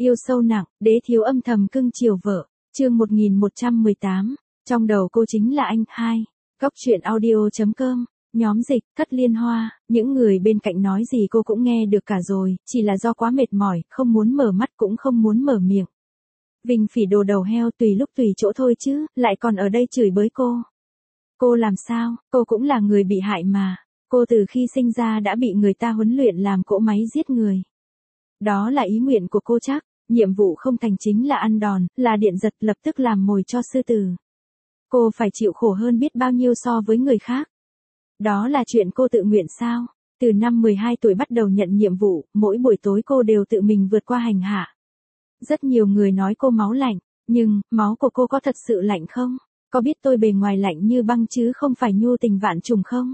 Yêu sâu nặng, đế thiếu âm thầm cưng chiều vợ. Chương 1118. Trong đầu cô chính là anh. 2. Góc truyện audio.com. Nhóm dịch, Thất Liên Hoa. Những người bên cạnh nói gì cô cũng nghe được cả rồi, chỉ là do quá mệt mỏi, không muốn mở mắt cũng không muốn mở miệng. Vinh Phỉ đồ đầu heo, tùy lúc tùy chỗ thôi chứ, lại còn ở đây chửi bới cô. Cô làm sao, cô cũng là người bị hại mà. Cô từ khi sinh ra đã bị người ta huấn luyện làm cỗ máy giết người. Đó là ý nguyện của cô chắc, nhiệm vụ không thành chính là ăn đòn, là điện giật, lập tức làm mồi cho sư tử. Cô phải chịu khổ hơn biết bao nhiêu so với người khác. Đó là chuyện cô tự nguyện sao? Từ năm 12 tuổi bắt đầu nhận nhiệm vụ, mỗi buổi tối cô đều tự mình vượt qua hành hạ. Rất nhiều người nói cô máu lạnh, nhưng máu của cô có thật sự lạnh không? Có biết tôi bề ngoài lạnh như băng chứ không phải nhu tình vạn trùng không?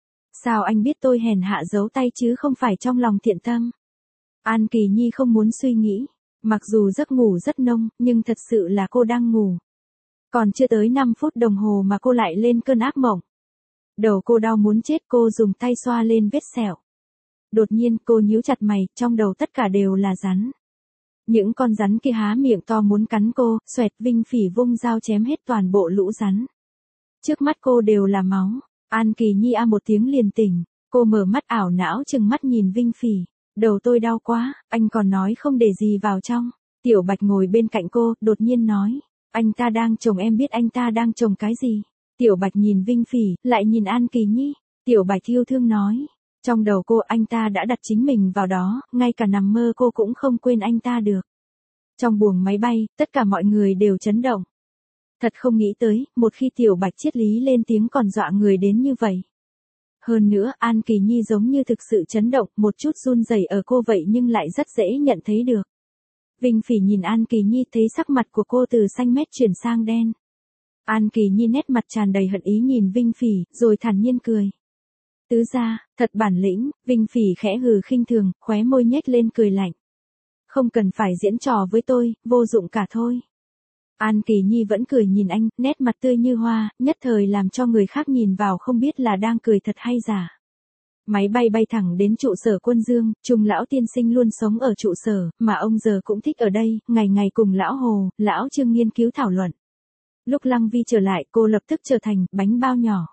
Sao anh biết tôi hèn hạ giấu tay chứ không phải trong lòng thiện tâm? An Kỳ Nhi không muốn suy nghĩ. Mặc dù giấc ngủ rất nông, nhưng thật sự là cô đang ngủ. Còn chưa tới 5 phút đồng hồ mà cô lại lên cơn ác mộng. Đầu cô đau muốn chết, cô dùng tay xoa lên vết sẹo. Đột nhiên cô nhíu chặt mày, trong đầu tất cả đều là rắn. Những con rắn kia há miệng to muốn cắn cô, xoẹt. Vinh Phỉ vung dao chém hết toàn bộ lũ rắn. Trước mắt cô đều là máu. An Kỳ Nhi a một tiếng liền tỉnh. Cô mở mắt ảo não trừng mắt nhìn Vinh Phỉ. Đầu tôi đau quá, anh còn nói không để gì vào trong. Tiểu Bạch ngồi bên cạnh cô, đột nhiên nói. Anh ta đang trồng, em biết anh ta đang trồng cái gì? Tiểu Bạch nhìn Vinh Phỉ, lại nhìn An Kỳ Nhi. Tiểu Bạch yêu thương nói. Trong đầu cô, anh ta đã đặt chính mình vào đó, ngay cả nằm mơ cô cũng không quên anh ta được. Trong buồng máy bay, tất cả mọi người đều chấn động. Thật không nghĩ tới, một khi Tiểu Bạch triết lý lên tiếng còn dọa người đến như vậy. Hơn nữa, An Kỳ Nhi giống như thực sự chấn động, một chút run rẩy ở cô vậy nhưng lại rất dễ nhận thấy được. Vinh Phỉ nhìn An Kỳ Nhi thấy sắc mặt của cô từ xanh mét chuyển sang đen. An Kỳ Nhi nét mặt tràn đầy hận ý nhìn Vinh Phỉ, rồi thản nhiên cười. Tứ gia, thật bản lĩnh. Vinh Phỉ khẽ hừ khinh thường, khóe môi nhếch lên cười lạnh. Không cần phải diễn trò với tôi, vô dụng cả thôi. An Kỳ Nhi vẫn cười nhìn anh, nét mặt tươi như hoa, nhất thời làm cho người khác nhìn vào không biết là đang cười thật hay giả. Máy bay bay thẳng đến trụ sở Quân Dương, Trung lão tiên sinh luôn sống ở trụ sở, mà ông giờ cũng thích ở đây, ngày ngày cùng lão Hồ, lão Trương nghiên cứu thảo luận. Lúc Lăng Vi trở lại, cô lập tức trở thành bánh bao nhỏ.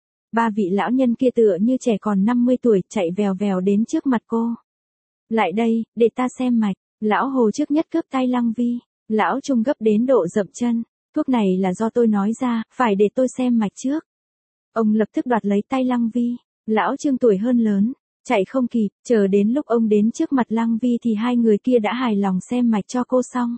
Ba vị lão nhân kia tựa như trẻ còn 50 tuổi, chạy vèo vèo đến trước mặt cô. Lại đây, để ta xem mạch. Lão Hồ trước nhất cướp tay Lăng Vi. Lão Trung gấp đến độ dậm chân. Thuốc này là do tôi nói ra, phải để tôi xem mạch trước. Ông lập tức đoạt lấy tay Lăng Vi. Lão Trương tuổi hơn lớn, chạy không kịp, chờ đến lúc ông đến trước mặt Lăng Vi thì hai người kia đã hài lòng xem mạch cho cô xong.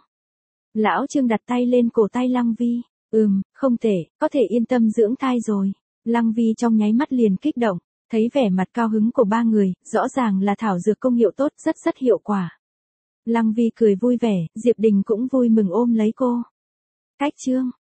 Lão Trương đặt tay lên cổ tay Lăng Vi. Không tệ, có thể yên tâm dưỡng thai rồi. Lăng Vi trong nháy mắt liền kích động, thấy vẻ mặt cao hứng của ba người, rõ ràng là thảo dược công hiệu tốt, rất hiệu quả. Lăng Vi cười vui vẻ, Diệp Đình cũng vui mừng ôm lấy cô. Cách chương